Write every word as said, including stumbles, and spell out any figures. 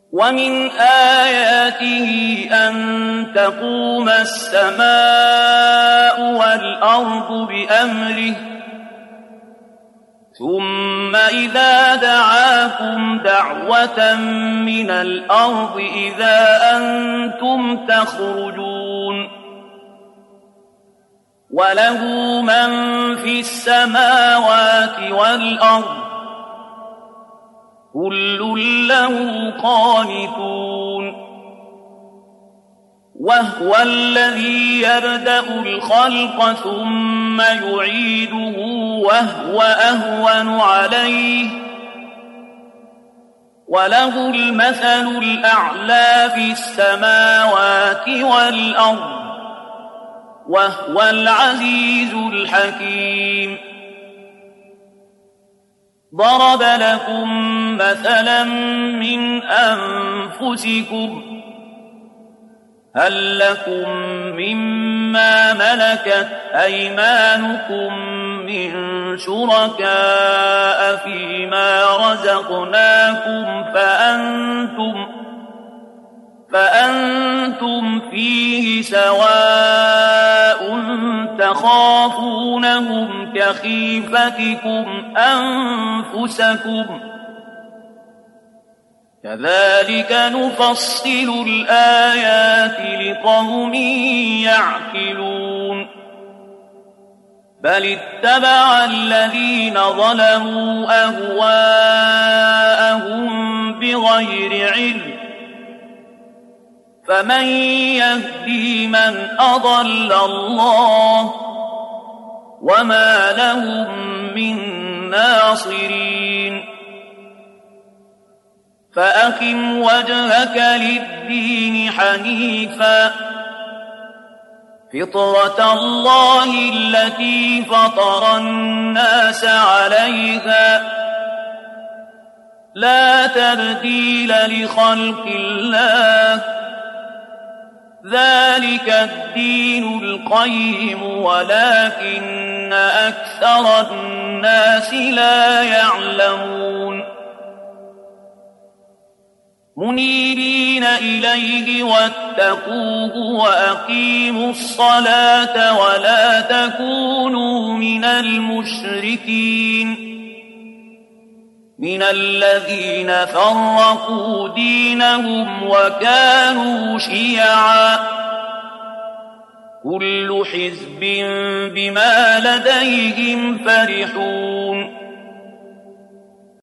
ومن آياته أن تقوم السماء والأرض بأمره ثم إذا دعاكم دعوة من الأرض إذا أنتم تخرجون وله من في السماوات والأرض كل له قانتون وهو الذي يبدأ الخلق ثم يعيده وهو أهون عليه وله المثل الأعلى في السماوات والأرض وهو العزيز الحكيم ضرب لكم مثلا من أنفسكم هل لكم مما ملكت أيمانكم من شركاء فيما رزقناكم فأنتم فأنتم فيه سواء تخافونهم كخيفتكم أنفسكم كذلك نفصل الآيات لقوم يعقلون بل اتبع الذين ظلموا أهواءهم بغير علم فمن يهدي من أضل الله وما لهم من ناصرين فأقم وجهك للدين حنيفا فطرة الله التي فطر الناس عليها لا تبديل لخلق الله ذلك الدين القيم ولكن أكثر الناس لا يعلمون منيبين إليه واتقوه وأقيموا الصلاة ولا تكونوا من المشركين من الذين فرقوا دينهم وكانوا شيعا كل حزب بما لديهم فرحون